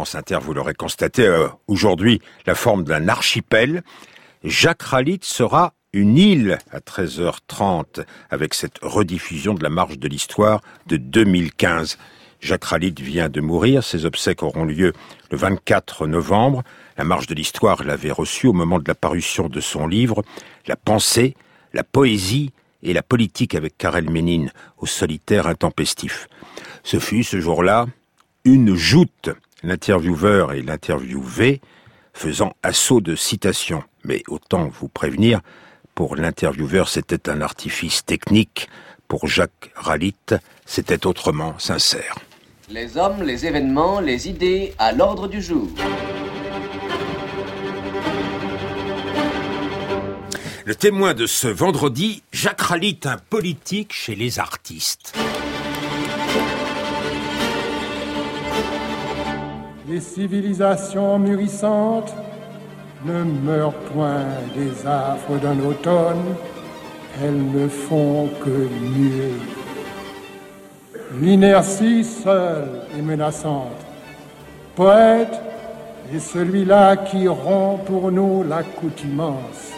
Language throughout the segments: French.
France Inter, vous l'aurez constaté, aujourd'hui, la forme d'un archipel. Jacques Ralite sera une île à 13h30 avec cette rediffusion de la Marche de l'Histoire de 2015. Jacques Ralite vient de mourir. Ses obsèques auront lieu le 24 novembre. La Marche de l'Histoire l'avait reçu au moment de la parution de son livre « La pensée, la poésie et la politique avec Karel Ménine au solitaire intempestif ». Ce fut ce jour-là une joute, l'intervieweur et l'interviewé faisant assaut de citations. Mais autant vous prévenir, pour l'intervieweur, c'était un artifice technique. Pour Jacques Ralite, c'était autrement sincère. Les hommes, les événements, les idées à l'ordre du jour. Le témoin de ce vendredi, Jacques Ralite, un politique chez les artistes. Les civilisations mûrissantes ne meurent point des affres d'un automne, elles ne font que muer. L'inertie seule est menaçante. Poète est celui-là qui rompt pour nous l'accoutumance.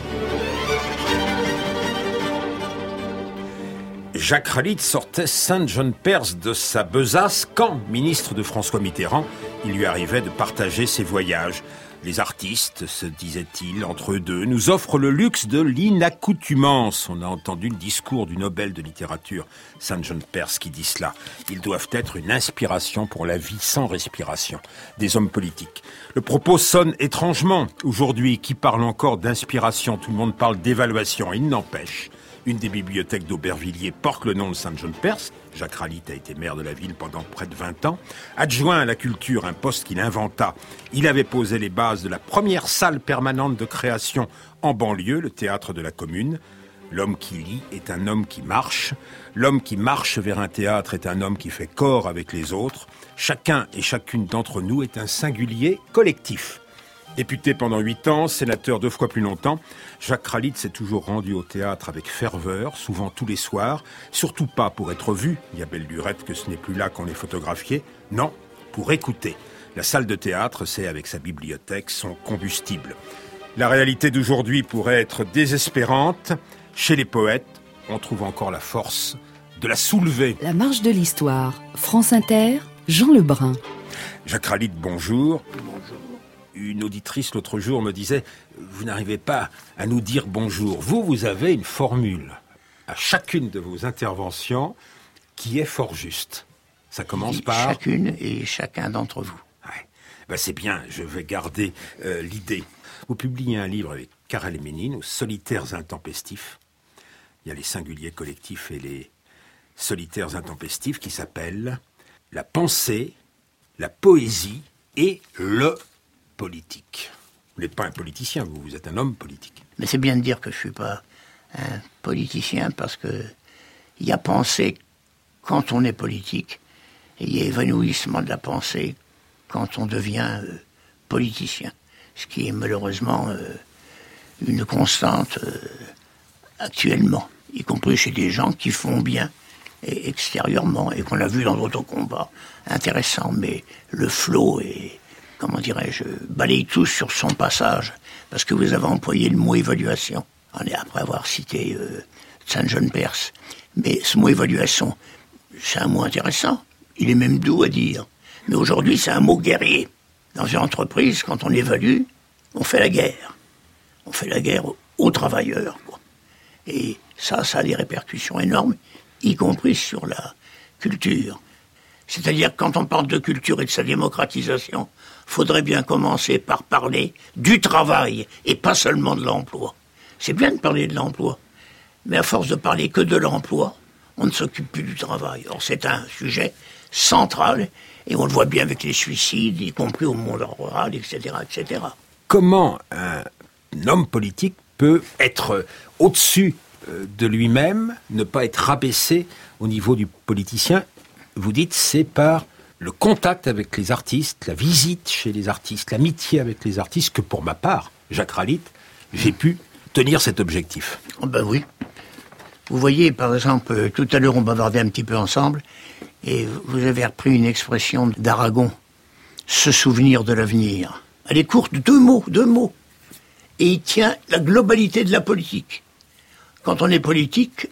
Jacques Ralite sortait Saint John Perse de sa besace quand, ministre de François Mitterrand, il lui arrivait de partager ses voyages. Les artistes, se disait-il entre eux deux, nous offrent le luxe de l'inaccoutumance. On a entendu le discours du Nobel de littérature, Saint John Perse, qui dit cela. Ils doivent être une inspiration pour la vie sans respiration des hommes politiques. Le propos sonne étrangement. Aujourd'hui, qui parle encore d'inspiration? Tout le monde parle d'évaluation. Il n'empêche. Une des bibliothèques d'Aubervilliers porte le nom de Saint John Perse. Jacques Ralite a été maire de la ville pendant près de 20 ans. Adjoint à la culture, un poste qu'il inventa, il avait posé les bases de la première salle permanente de création en banlieue, le théâtre de la Commune. L'homme qui lit est un homme qui marche. L'homme qui marche vers un théâtre est un homme qui fait corps avec les autres. Chacun et chacune d'entre nous est un singulier collectif. Député pendant 8 ans, sénateur 2 fois plus longtemps, Jacques Ralite s'est toujours rendu au théâtre avec ferveur, souvent tous les soirs, surtout pas pour être vu, il y a belle lurette que ce n'est plus là qu'on les photographiait, non, pour écouter. La salle de théâtre, c'est avec sa bibliothèque, son combustible. La réalité d'aujourd'hui pourrait être désespérante. Chez les poètes, on trouve encore la force de la soulever. La Marche de l'Histoire, France Inter, Jean Lebrun. Jacques Ralite, bonjour. Bonjour. Une auditrice l'autre jour me disait « Vous n'arrivez pas à nous dire bonjour. » Vous avez une formule à chacune de vos interventions qui est fort juste. Ça commence par... Chacune et chacun d'entre vous. Ouais. C'est bien, je vais garder l'idée. Vous publiez un livre avec Karel Ménine, aux solitaires intempestifs. Il y a les singuliers collectifs et les solitaires intempestifs qui s'appellent « La pensée, la poésie et le... politique. Vous n'êtes pas un politicien, vous êtes un homme politique. Mais c'est bien de dire que je ne suis pas un politicien parce que il y a pensée quand on est politique et il y a évanouissement de la pensée quand on devient politicien. Ce qui est malheureusement une constante actuellement, y compris chez des gens qui font bien et extérieurement et qu'on a vu dans d'autres combats intéressants. Mais le flot est... comment dirais-je, balaye tout sur son passage, parce que vous avez employé le mot évaluation, après avoir cité Saint John Perse. Mais ce mot évaluation, c'est un mot intéressant, il est même doux à dire, mais aujourd'hui c'est un mot guerrier. Dans une entreprise, quand on évalue, on fait la guerre. On fait la guerre aux travailleurs, quoi. Et ça a des répercussions énormes, y compris sur la culture. C'est-à-dire que quand on parle de culture et de sa démocratisation, faudrait bien commencer par parler du travail et pas seulement de l'emploi. C'est bien de parler de l'emploi, mais à force de parler que de l'emploi, on ne s'occupe plus du travail. Or, c'est un sujet central et on le voit bien avec les suicides, y compris au monde rural, etc., etc. Comment un homme politique peut être au-dessus de lui-même, ne pas être rabaissé au niveau du politicien? Vous dites c'est par le contact avec les artistes, la visite chez les artistes, l'amitié avec les artistes, que pour ma part, Jacques Ralite, j'ai pu tenir cet objectif. Oh ben oui. Vous voyez, par exemple, tout à l'heure on bavardait un petit peu ensemble, et vous avez repris une expression d'Aragon. se souvenir de l'avenir. Elle est courte, deux mots. Et il tient la globalité de la politique. Quand on est politique,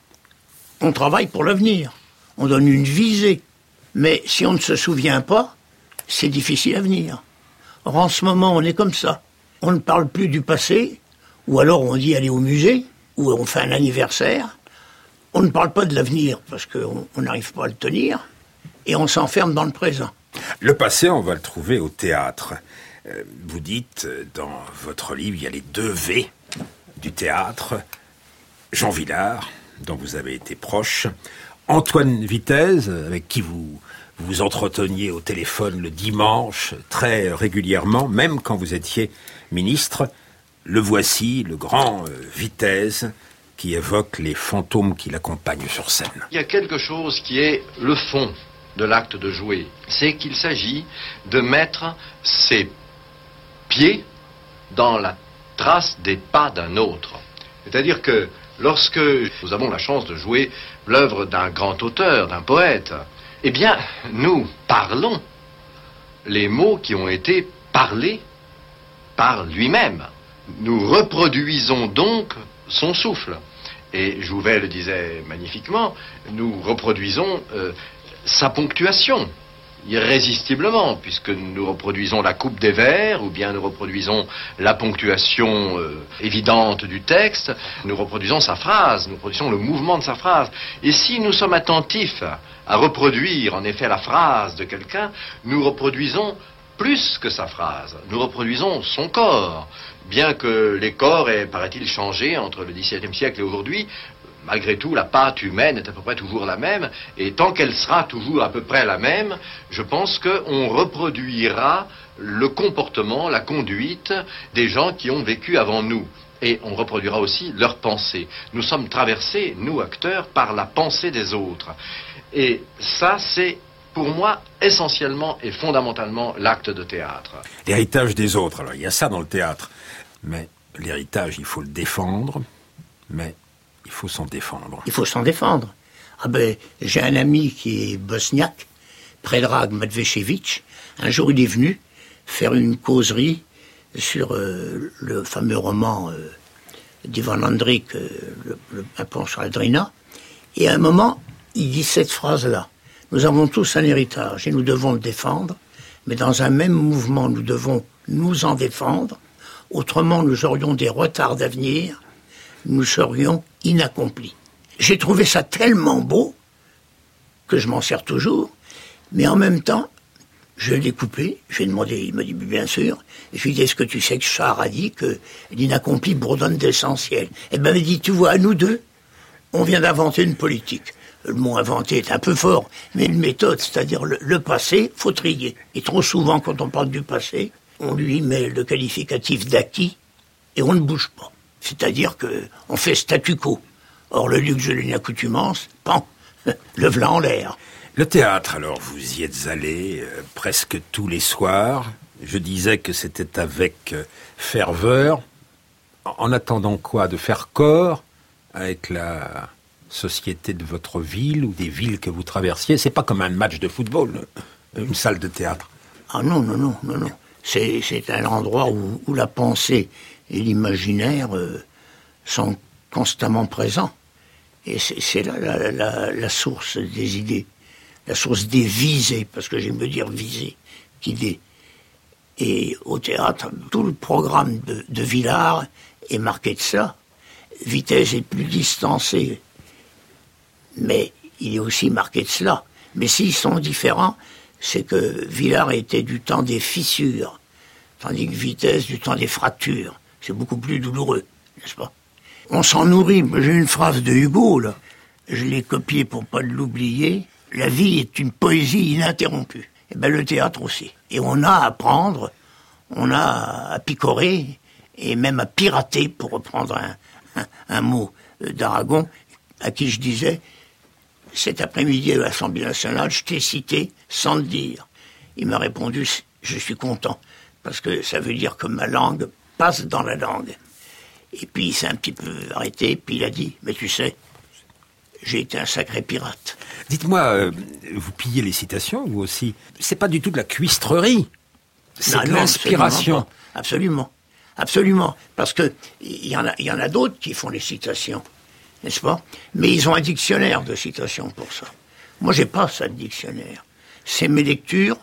on travaille pour l'avenir. On donne une visée. Mais si on ne se souvient pas, c'est difficile à venir. Or, en ce moment, on est comme ça. On ne parle plus du passé, ou alors on dit aller au musée, ou on fait un anniversaire. On ne parle pas de l'avenir, parce qu'on n'arrive pas à le tenir, et on s'enferme dans le présent. Le passé, on va le trouver au théâtre. Vous dites, dans votre livre, il y a les 2 V du théâtre. Jean Vilar, dont vous avez été proche. Antoine Vitez, avec qui vous vous entreteniez au téléphone le dimanche, très régulièrement, même quand vous étiez ministre. Le voici, le grand Vitez, qui évoque les fantômes qui l'accompagnent sur scène. Il y a quelque chose qui est le fond de l'acte de jouer. C'est qu'il s'agit de mettre ses pieds dans la trace des pas d'un autre. C'est-à-dire que lorsque nous avons la chance de jouer l'œuvre d'un grand auteur, d'un poète, eh bien, nous parlons les mots qui ont été parlés par lui-même. Nous reproduisons donc son souffle. Et Jouvet le disait magnifiquement, nous reproduisons sa ponctuation, irrésistiblement, puisque nous reproduisons la coupe des vers, ou bien nous reproduisons la ponctuation évidente du texte, nous reproduisons sa phrase, nous reproduisons le mouvement de sa phrase. Et si nous sommes attentifs à reproduire en effet la phrase de quelqu'un, nous reproduisons plus que sa phrase, nous reproduisons son corps. Bien que les corps aient, paraît-il, changé entre le XVIIe siècle et aujourd'hui, malgré tout, la pâte humaine est à peu près toujours la même, et tant qu'elle sera toujours à peu près la même, je pense qu'on reproduira le comportement, la conduite des gens qui ont vécu avant nous. Et on reproduira aussi leurs pensées. Nous sommes traversés, nous acteurs, par la pensée des autres. Et ça, c'est pour moi, essentiellement et fondamentalement, l'acte de théâtre. L'héritage des autres. Alors, il y a ça dans le théâtre. Mais l'héritage, il faut le défendre. Mais il faut s'en défendre. Il faut s'en défendre. Ah ben, j'ai un ami qui est bosniaque, Predrag Medvešević. Un jour, il est venu faire une causerie sur le fameux roman d'Ivan Andrić, Un pont sur la Drina. Et à un moment, il dit cette phrase-là. Nous avons tous un héritage et nous devons le défendre, mais dans un même mouvement, nous devons nous en défendre. Autrement, nous aurions des retards d'avenir, nous serions inaccomplis. J'ai trouvé ça tellement beau que je m'en sers toujours, mais en même temps, je l'ai coupé, j'ai demandé, il m'a dit bien sûr, et je lui ai dit, est-ce que tu sais que Char a dit que l'inaccompli bourdonne d'essentiel? Et ben il m'a dit, tu vois, à nous deux, on vient d'inventer une politique. Le mot inventé est un peu fort, mais une méthode, c'est-à-dire le passé, faut trier. Et trop souvent, quand on parle du passé, on lui met le qualificatif d'acquis et on ne bouge pas. C'est-à-dire qu'on fait statu quo. Or, le luxe de l'inaccoutumance, pan, le v'là en l'air. Le théâtre, alors, vous y êtes allé presque tous les soirs. Je disais que c'était avec ferveur. En attendant quoi? De faire corps avec la société de votre ville ou des villes que vous traversiez? C'est pas comme un match de football, une salle de théâtre. Ah non. C'est un endroit où la pensée et l'imaginaire sont constamment présents. Et c'est la source des idées, la source des visées, parce que j'aime dire visée qu'idée. Et au théâtre, tout le programme de Vilar est marqué de ça. Vitesse est plus distancé, mais il est aussi marqué de cela. Mais s'ils sont différents, c'est que Vilar était du temps des fissures, tandis que Vitesse du temps des fractures. C'est beaucoup plus douloureux, n'est-ce pas? On s'en nourrit. J'ai une phrase de Hugo, là. Je l'ai copiée pour pas l'oublier. La vie est une poésie ininterrompue. Et ben le théâtre aussi. Et on a à apprendre, on a à picorer, et même à pirater, pour reprendre un mot d'Aragon, à qui je disais, cet après-midi à l'Assemblée nationale, je t'ai cité sans le dire. Il m'a répondu, je suis content, parce que ça veut dire que ma langue passe dans la langue. Et puis il s'est un petit peu arrêté, puis il a dit, mais tu sais, j'ai été un sacré pirate. Dites-moi, vous pillez les citations, vous aussi? C'est pas du tout de la cuistrerie. C'est de l'inspiration. Absolument. Absolument. Parce que il y en a d'autres qui font les citations, n'est-ce pas? Mais ils ont un dictionnaire de citations pour ça. Moi, j'ai pas ça de dictionnaire. C'est mes lectures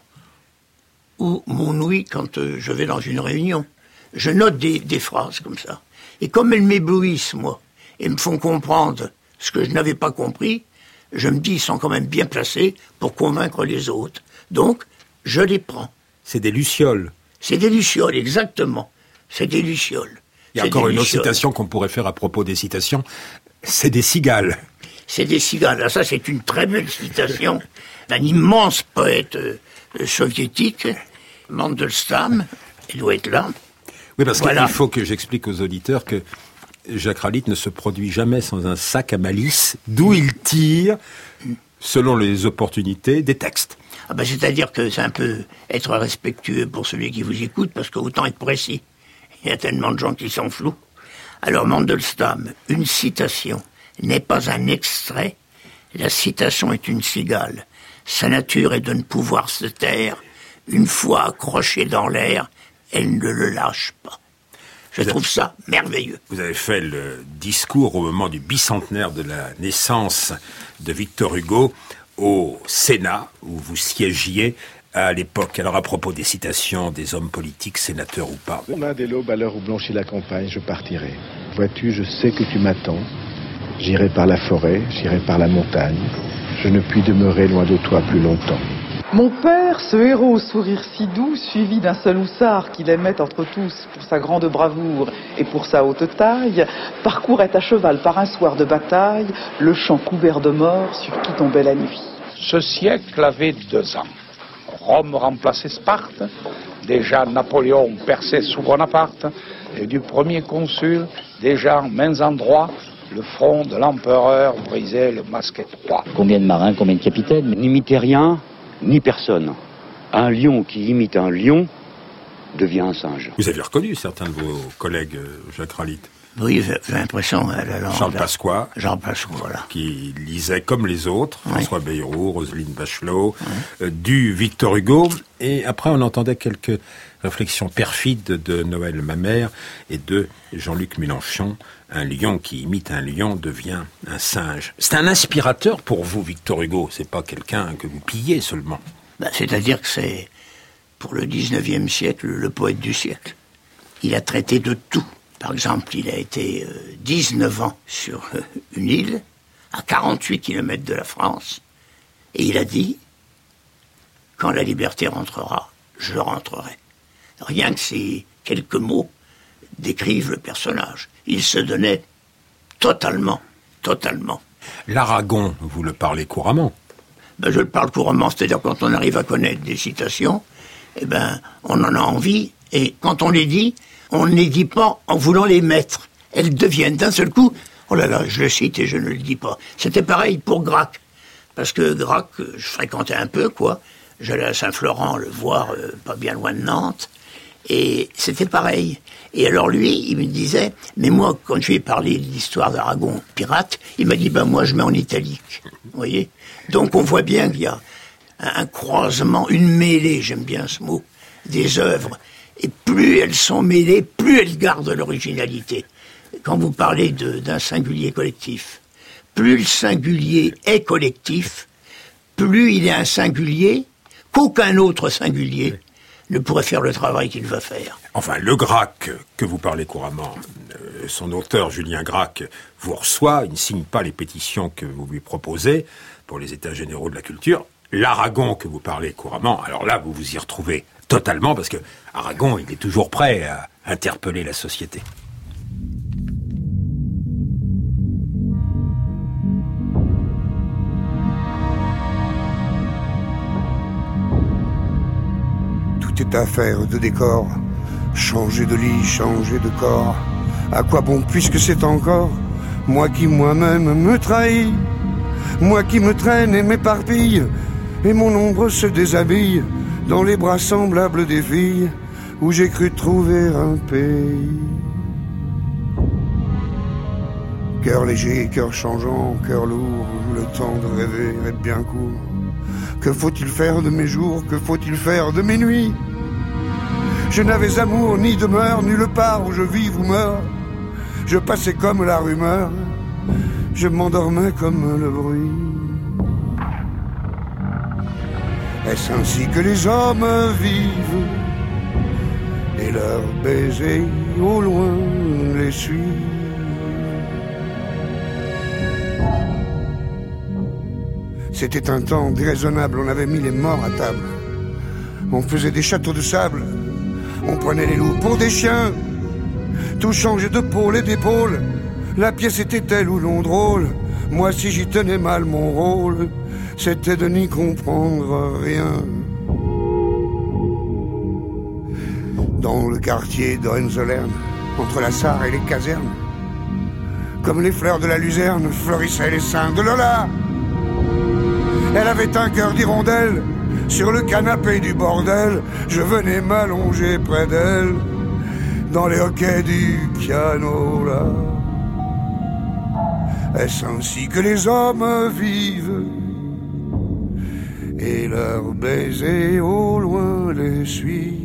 ou mon ouïe quand je vais dans une réunion. Je note des phrases comme ça. Et comme elles m'éblouissent, moi, et me font comprendre ce que je n'avais pas compris, je me dis, ils sont quand même bien placés pour convaincre les autres. Donc, je les prends. C'est des lucioles. C'est des lucioles, exactement. C'est des lucioles. Il y a encore une autre citation qu'on pourrait faire à propos des citations. C'est des cigales. C'est des cigales. Alors ça, c'est une très belle citation d'un immense poète soviétique, Mandelstam. Il doit être là. Oui, parce qu'il faut que j'explique aux auditeurs que Jacques Ralite ne se produit jamais sans un sac à malice, d'où il tire, selon les opportunités, des textes. Ah ben, c'est-à-dire que c'est un peu être respectueux pour celui qui vous écoute, parce qu'autant être précis. Il y a tellement de gens qui s'en flouent. Alors, Mandelstam, une citation n'est pas un extrait, la citation est une cigale. Sa nature est de ne pouvoir se taire. Une fois accrochée dans l'air, elle ne le lâche pas. Je trouve ça merveilleux. Vous avez fait le discours au moment du bicentenaire de la naissance de Victor Hugo au Sénat, où vous siégiez à l'époque. Alors à propos des citations des hommes politiques, sénateurs ou pas. Demain dès l'aube, à l'heure où blanchit la campagne, je partirai. Vois-tu, je sais que tu m'attends. J'irai par la forêt, j'irai par la montagne. Je ne puis demeurer loin de toi plus longtemps. Mon père, ce héros au sourire si doux, suivi d'un seul hussard qu'il aimait entre tous pour sa grande bravoure et pour sa haute taille, parcourait à cheval par un soir de bataille le champ couvert de morts sur qui tombait la nuit. Ce siècle avait 2 ans. Rome remplaçait Sparte, déjà Napoléon perçait sous Bonaparte, et du premier consul, déjà en mains endroits, le front de l'empereur brisait le masquet de roi. Combien de marins, combien de capitaines, n'imitez rien, ni personne. Un lion qui imite un lion devient un singe. Vous avez reconnu certains de vos collègues, Jacques Ralite? Oui, j'ai l'impression. Jean Pasqua. Jean Pasqua, voilà. Qui lisait comme les autres, François Bayrou, Roselyne Bachelot, du Victor Hugo. Et après, on entendait quelques réflexions perfides de Noël Mamère et de Jean-Luc Mélenchon. Un lion qui imite un lion devient un singe. C'est un inspirateur pour vous, Victor Hugo. C'est pas quelqu'un que vous pillez seulement. C'est-à-dire que c'est, pour le 19e siècle, le poète du siècle. Il a traité de tout. Par exemple, il a été 19 ans sur une île, à 48 kilomètres de la France, et il a dit, quand la liberté rentrera, je rentrerai. Rien que ces quelques mots décrivent le personnage. Il se donnait totalement. L'Aragon, vous le parlez couramment? Je le parle couramment, c'est-à-dire quand on arrive à connaître des citations, on en a envie, et quand on les dit, on ne les dit pas en voulant les mettre. Elles deviennent d'un seul coup, oh là là, je le cite et je ne le dis pas. C'était pareil pour Gracq. Parce que Gracq, je fréquentais un peu, quoi. J'allais à Saint-Florent le voir, pas bien loin de Nantes. Et c'était pareil. Et alors lui, il me disait, mais moi, quand je lui ai parlé de l'histoire d'Aragon pirate, il m'a dit, moi je mets en italique. Vous voyez? Donc on voit bien qu'il y a un croisement, une mêlée, j'aime bien ce mot, des œuvres. Et plus elles sont mêlées, plus elles gardent l'originalité. Quand vous parlez d'un singulier collectif, plus le singulier est collectif, plus il est un singulier qu'aucun autre singulier ne pourrait faire le travail qu'il va faire. Enfin, le Gracq, que vous parlez couramment, son auteur, Julien Gracq, vous reçoit, il ne signe pas les pétitions que vous lui proposez pour les États généraux de la culture. L'Aragon que vous parlez couramment, alors là, vous vous y retrouvez totalement, parce que Aragon, il est toujours prêt à interpeller la société. Tout est affaire de décor, changer de lit, changer de corps. À quoi bon puisque c'est encore moi qui moi-même me trahis, moi qui me traîne et m'éparpille, et mon ombre se déshabille dans les bras semblables des filles où j'ai cru trouver un pays. Cœur léger, cœur changeant, cœur lourd, où le temps de rêver est bien court. Que faut-il faire de mes jours, que faut-il faire de mes nuits? Je n'avais amour ni demeure, nulle part où je vive ou meurs. Je passais comme la rumeur, je m'endormais comme le bruit. Est-ce ainsi que les hommes vivent, et leurs baisers au loin les suivent? C'était un temps déraisonnable, on avait mis les morts à table. On faisait des châteaux de sable, on prenait les loups pour des chiens. Tout changeait de pôle et d'épaule, la pièce était telle ou non drôle. Moi si j'y tenais mal mon rôle, c'était de n'y comprendre rien. Dans le quartier d'Hohenzollern, entre la Sarre et les casernes, comme les fleurs de la luzerne, fleurissaient les seins de Lola. Elle avait un cœur d'hirondelle, sur le canapé du bordel, je venais m'allonger près d'elle, dans les hoquets du piano là. Est-ce ainsi que les hommes vivent, et leurs baisers au loin les suivent?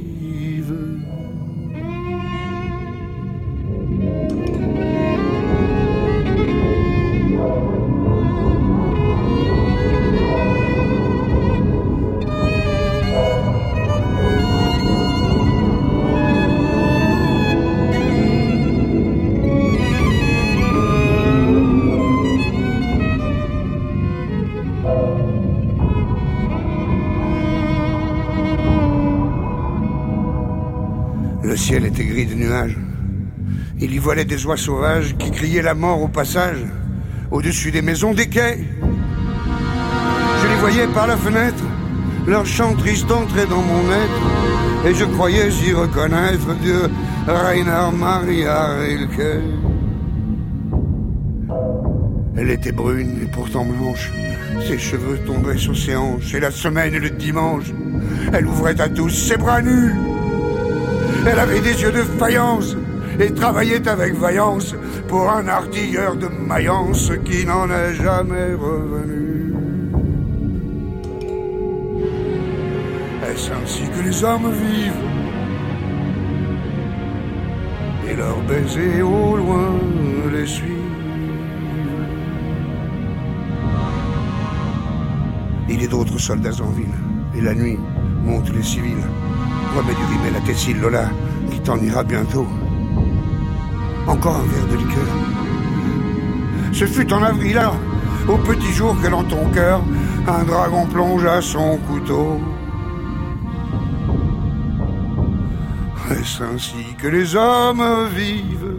Le ciel était gris de nuages. Il y volait des oies sauvages qui criaient la mort au passage, au-dessus des maisons des quais. Je les voyais par la fenêtre, leur chant triste entrait dans mon être, et je croyais y reconnaître Dieu, Rainer Maria Rilke. Elle était brune et pourtant blanche, ses cheveux tombaient sur ses hanches, et la semaine et le dimanche, elle ouvrait à tous ses bras nus. Elle avait des yeux de faïence et travaillait avec vaillance pour un artilleur de Mayence qui n'en est jamais revenu. Est-ce ainsi que les hommes vivent, et leurs baisers au loin les suivent? Il y a d'autres soldats en ville, et la nuit montent les civils. Remets du rime et la Tessie Lola, qui t'en ira bientôt. Encore un verre de liqueur. Ce fut en avril, là, au petit jour que dans ton cœur, un dragon plongea son couteau. Est-ce ainsi que les hommes vivent,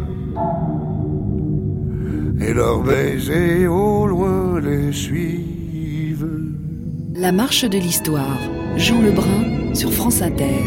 et leurs baisers au loin les suivent? La marche de l'histoire, Jean Lebrun sur France Inter.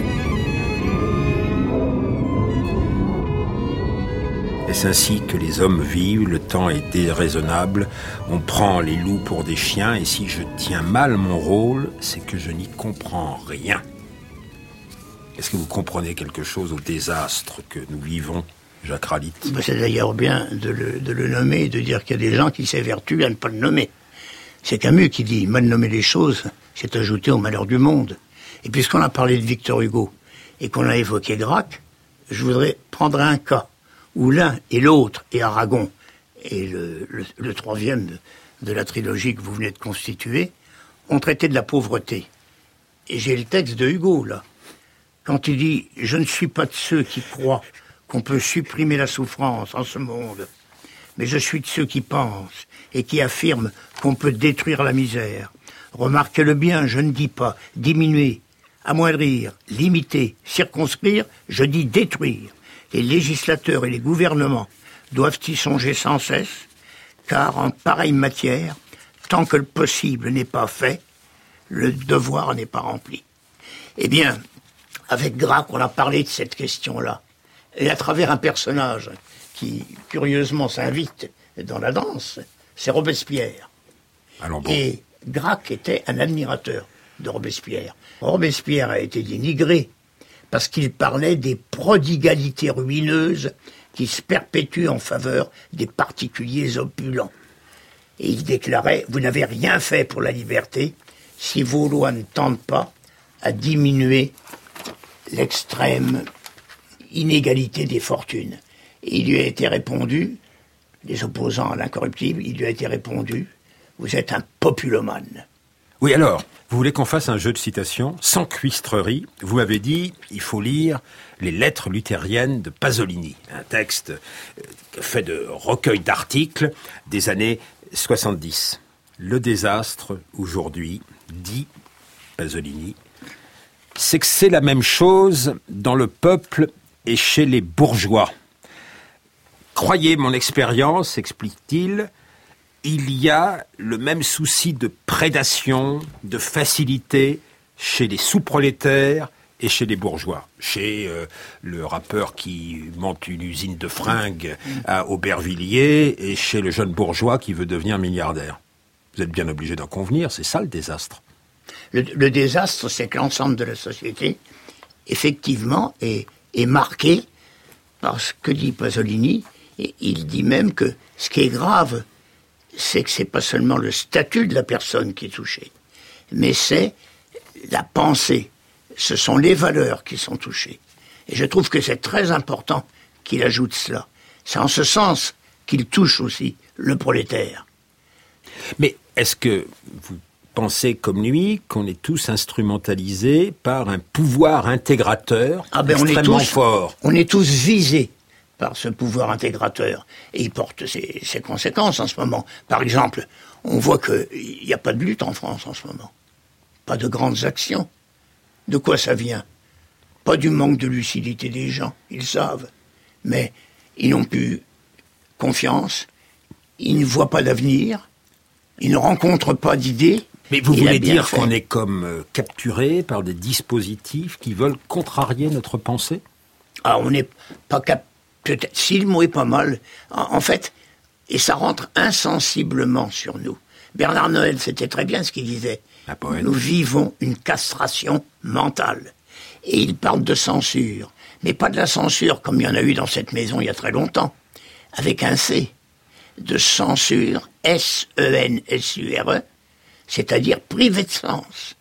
Est-ce ainsi que les hommes vivent, le temps est déraisonnable, on prend les loups pour des chiens, et si je tiens mal mon rôle, c'est que je n'y comprends rien. Est-ce que vous comprenez quelque chose au désastre que nous vivons, Jacques Ralite? C'est d'ailleurs bien de le nommer et de dire qu'il y a des gens qui s'évertuent à ne pas le nommer. C'est Camus qui dit « mal nommer les choses, c'est ajouter au malheur du monde ». Et puisqu'on a parlé de Victor Hugo et qu'on a évoqué Gracq, je voudrais prendre un cas où l'un et l'autre, et Aragon, et le troisième de la trilogie que vous venez de constituer, ont traité de la pauvreté. Et j'ai le texte de Hugo, là. Quand il dit « Je ne suis pas de ceux qui croient qu'on peut supprimer la souffrance en ce monde, mais je suis de ceux qui pensent et qui affirment qu'on peut détruire la misère. Remarquez-le bien, je ne dis pas diminuer, amoindrir, limiter, circonscrire, je dis détruire. Les législateurs et les gouvernements doivent y songer sans cesse, car en pareille matière, tant que le possible n'est pas fait, le devoir n'est pas rempli. » Eh bien, avec Gracq, on a parlé de cette question-là, et à travers un personnage qui, curieusement, s'invite dans la danse, c'est Robespierre. Alors bon. Et Gracq était un admirateur de Robespierre. Robespierre a été dénigré parce qu'il parlait des prodigalités ruineuses qui se perpétue en faveur des particuliers opulents. Et il déclarait « Vous n'avez rien fait pour la liberté si vos lois ne tendent pas à diminuer l'extrême inégalité des fortunes. » Et il lui a été répondu, les opposants à l'incorruptible, il lui a été répondu « Vous êtes un populomane. » Oui, alors, vous voulez qu'on fasse un jeu de citations sans cuistrerie. Vous m'avez dit, il faut lire les lettres luthériennes de Pasolini, un texte fait de recueil d'articles des années 70. Le désastre, aujourd'hui, dit Pasolini, c'est que c'est la même chose dans le peuple et chez les bourgeois. Croyez mon expérience, explique-t-il, il y a le même souci de prédation, de facilité chez les sous-prolétaires et chez les bourgeois. Chez le rappeur qui monte une usine de fringues à Aubervilliers et chez le jeune bourgeois qui veut devenir milliardaire. Vous êtes bien obligé d'en convenir, c'est ça le désastre. Le désastre, c'est que l'ensemble de la société, effectivement, est marqué par ce que dit Pasolini. Et il dit même que ce qui est grave, c'est que c'est pas seulement le statut de la personne qui est touché, mais c'est la pensée. Ce sont les valeurs qui sont touchées. Et je trouve que c'est très important qu'il ajoute cela. C'est en ce sens qu'il touche aussi le prolétaire. Mais est-ce que vous pensez comme lui qu'on est tous instrumentalisés par un pouvoir intégrateur extrêmement fort? On est tous visés par ce pouvoir intégrateur. Et il porte ses conséquences en ce moment. Par exemple, on voit qu'il n'y a pas de lutte en France en ce moment. Pas de grandes actions. De quoi ça vient? Pas du manque de lucidité des gens, ils savent. Mais ils n'ont plus confiance, ils ne voient pas d'avenir, ils ne rencontrent pas d'idées. Mais vous voulez dire qu'on est comme capturé par des dispositifs qui veulent contrarier notre pensée? Ah, on n'est pas peut-être, si le mot est pas mal, en fait, et ça rentre insensiblement sur nous. Bernard Noël, c'était très bien ce qu'il disait. Nous vivons une castration mentale. Et il parle de censure. Mais pas de la censure comme il y en a eu dans cette maison il y a très longtemps. Avec un C. De censure, S-E-N-S-U-R-E, c'est-à-dire privé de sens.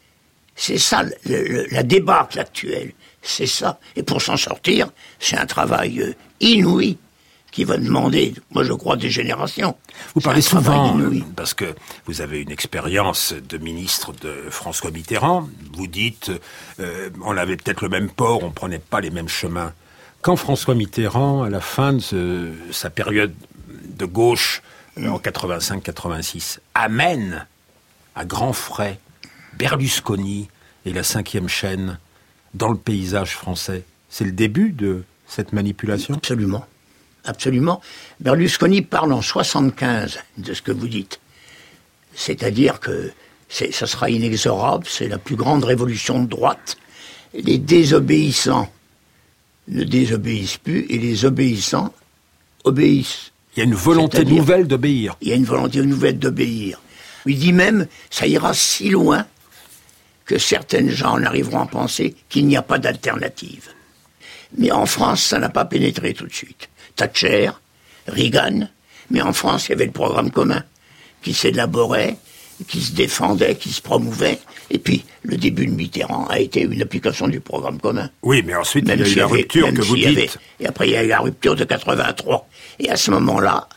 C'est ça la débâcle actuelle. C'est ça. Et pour s'en sortir, c'est un travail inouï qui va demander, moi je crois, des générations. Vous parlez souvent, parce que vous avez une expérience de ministre de François Mitterrand, vous dites, on avait peut-être le même port, on prenait pas les mêmes chemins. Quand François Mitterrand, à la fin de sa période de gauche, en 85-86, amène à grands frais Berlusconi et la 5e chaîne dans le paysage français, c'est le début de cette manipulation? Absolument. Absolument. Berlusconi parle en 75 de ce que vous dites. C'est-à-dire que ça sera inexorable, c'est la plus grande révolution de droite. Les désobéissants ne désobéissent plus et les obéissants obéissent. Il y a une volonté nouvelle d'obéir. Il y a une volonté nouvelle d'obéir. Il dit même, ça ira si loin que certaines gens arriveront à penser qu'il n'y a pas d'alternative. Mais en France, ça n'a pas pénétré tout de suite. Thatcher, Reagan, mais en France, il y avait le programme commun qui s'élaborait, qui se défendait, qui se promouvait. Et puis, le début de Mitterrand a été une application du programme commun. Oui, mais ensuite, il y a eu la rupture que vous dites. Et après, il y a eu la rupture de 83. Et à ce moment-là,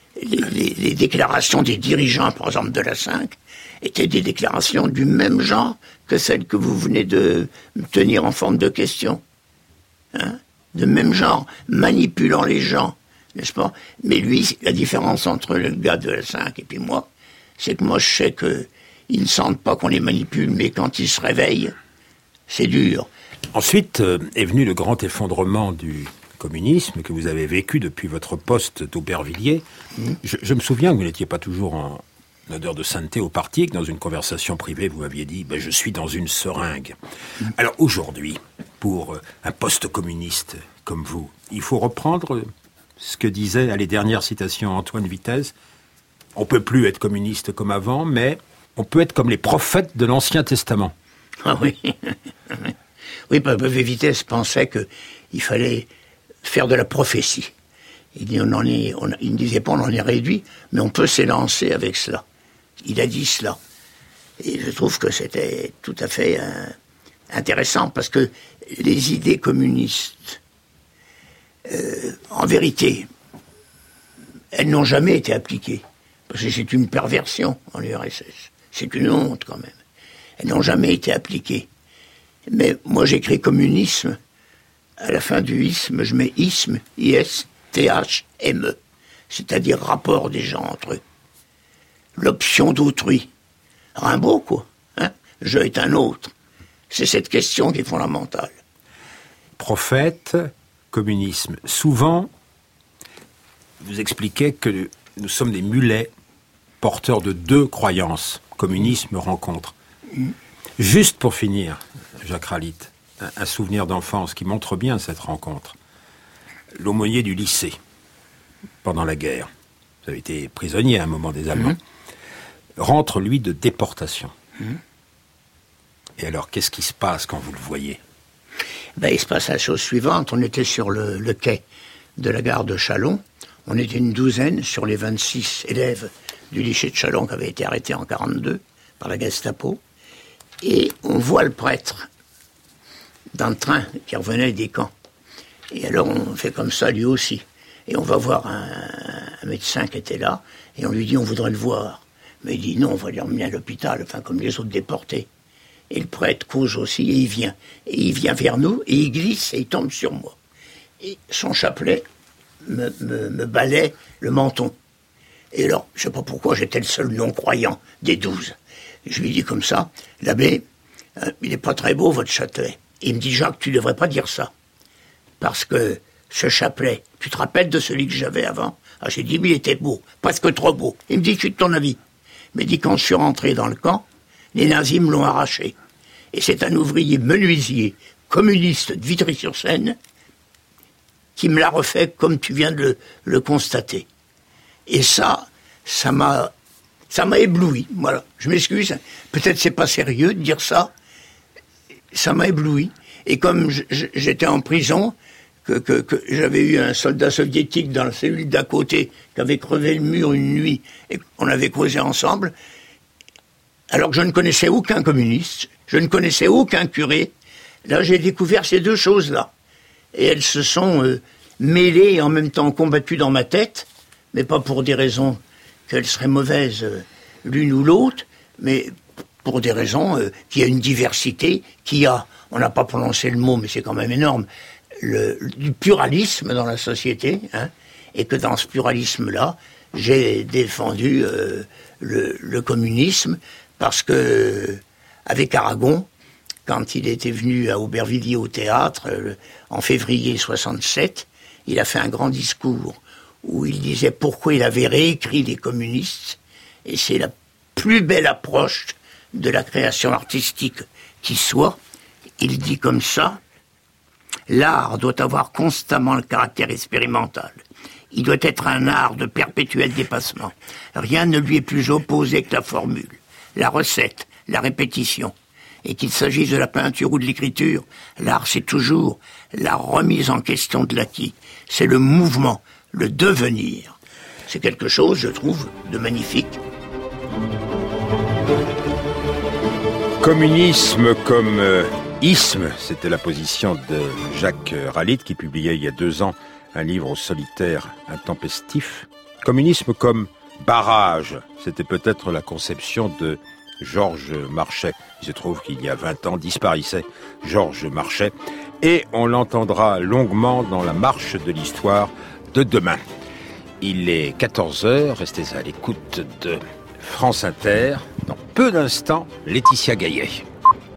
les déclarations des dirigeants, par exemple, de la 5, étaient des déclarations du même genre que celles que vous venez de tenir en forme de question. Hein? De même genre, manipulant les gens, n'est-ce pas? Mais lui, la différence entre le gars de la 5 et puis moi, c'est que moi, je sais qu'ils ne sentent pas qu'on les manipule, mais quand ils se réveillent, c'est dur. Ensuite est venu le grand effondrement du communisme que vous avez vécu depuis votre poste d'Aubervilliers. Je me souviens que vous n'étiez pas toujours en odeur de sainteté au parti, que dans une conversation privée, vous m'aviez dit « je suis dans une seringue ». Alors aujourd'hui, pour un poste communiste comme vous, il faut reprendre ce que disait, les dernières citations, Antoine Vitesse. On peut plus être communiste comme avant, mais on peut être comme les prophètes de l'Ancien Testament. Ah oui. Oui, Vitesse pensait qu'il fallait faire de la prophétie. Il ne disait pas on en est réduit, mais on peut s'élancer avec cela. Il a dit cela. Et je trouve que c'était tout à fait intéressant, parce que les idées communistes, en vérité, elles n'ont jamais été appliquées. Parce que c'est une perversion en URSS. C'est une honte quand même. Elles n'ont jamais été appliquées. Mais moi j'écris communisme. À la fin du isme, je mets isme, I-S-T-H-M-E. C'est-à-dire rapport des gens entre eux. L'option d'autrui. Rimbaud, quoi. Hein? Je est un autre. C'est cette question qui est fondamentale. Prophète, communisme. Souvent, vous expliquez que nous sommes des mulets porteurs de deux croyances. Communisme, rencontre. Juste pour finir, Jacques Ralit, un souvenir d'enfance qui montre bien cette rencontre. L'aumônier du lycée, pendant la guerre, vous avez été prisonnier à un moment des Allemands, rentre, lui, de déportation. Et alors, qu'est-ce qui se passe quand vous le voyez ? Il se passe la chose suivante. On était sur le quai de la gare de Châlons. On était une douzaine sur les 26 élèves du lycée de Châlons qui avaient été arrêtés en 1942 par la Gestapo. Et on voit le prêtre dans le train qui revenait des camps. Et alors on fait comme ça lui aussi. Et on va voir un médecin qui était là, et on lui dit on voudrait le voir. Mais il dit non, on va l'emmener à l'hôpital, enfin comme les autres déportés. Et le prêtre cause aussi, et il vient. Et il vient vers nous, et il glisse, et il tombe sur moi. Et son chapelet me balaie le menton. Et alors, je ne sais pas pourquoi, j'étais le seul non-croyant des 12. Je lui dis comme ça, l'abbé, il n'est pas très beau votre chapelet. Et il me dit, Jacques, tu ne devrais pas dire ça. Parce que ce chapelet, tu te rappelles de celui que j'avais avant ? Ah, j'ai dit, oui, il était beau, presque trop beau. Il me dit, je suis de ton avis. Il me dit, quand je suis rentré dans le camp, les nazis me l'ont arraché. Et c'est un ouvrier menuisier, communiste de Vitry-sur-Seine, qui me l'a refait comme tu viens de le constater. Et ça m'a ébloui, voilà. Je m'excuse, peut-être c'est pas sérieux de dire ça. Ça m'a ébloui. Et comme j'étais en prison, que j'avais eu un soldat soviétique dans la cellule d'à côté qui avait crevé le mur une nuit et on avait causé ensemble, alors que je ne connaissais aucun communiste, je ne connaissais aucun curé, là j'ai découvert ces deux choses-là. Et elles se sont mêlées et en même temps combattues dans ma tête, mais pas pour des raisons qu'elles seraient mauvaises l'une ou l'autre, mais pour des raisons qu'il y a une diversité, qu'il y a, on n'a pas prononcé le mot, mais c'est quand même énorme, du pluralisme dans la société, hein, et que dans ce pluralisme-là, j'ai défendu le communisme, parce que, avec Aragon, quand il était venu à Aubervilliers au théâtre, en février 67, il a fait un grand discours où il disait pourquoi il avait réécrit les communistes, et c'est la plus belle approche de la création artistique qui soit. Il dit comme ça, l'art doit avoir constamment le caractère expérimental. Il doit être un art de perpétuel dépassement. Rien ne lui est plus opposé que la formule, la recette, la répétition. Et qu'il s'agisse de la peinture ou de l'écriture, l'art c'est toujours la remise en question de l'acquis. C'est le mouvement, le devenir. C'est quelque chose, je trouve, de magnifique. Communisme comme isme, c'était la position de Jacques Ralit qui publiait il y a 2 ans un livre solitaire intempestif. Communisme comme barrage, c'était peut-être la conception de Georges Marchais. Il se trouve qu'il y a 20 ans disparaissait Georges Marchais et on l'entendra longuement dans la marche de l'histoire de demain. Il est 14h, restez à l'écoute de France Inter. Dans peu d'instants, Laetitia Gaillet.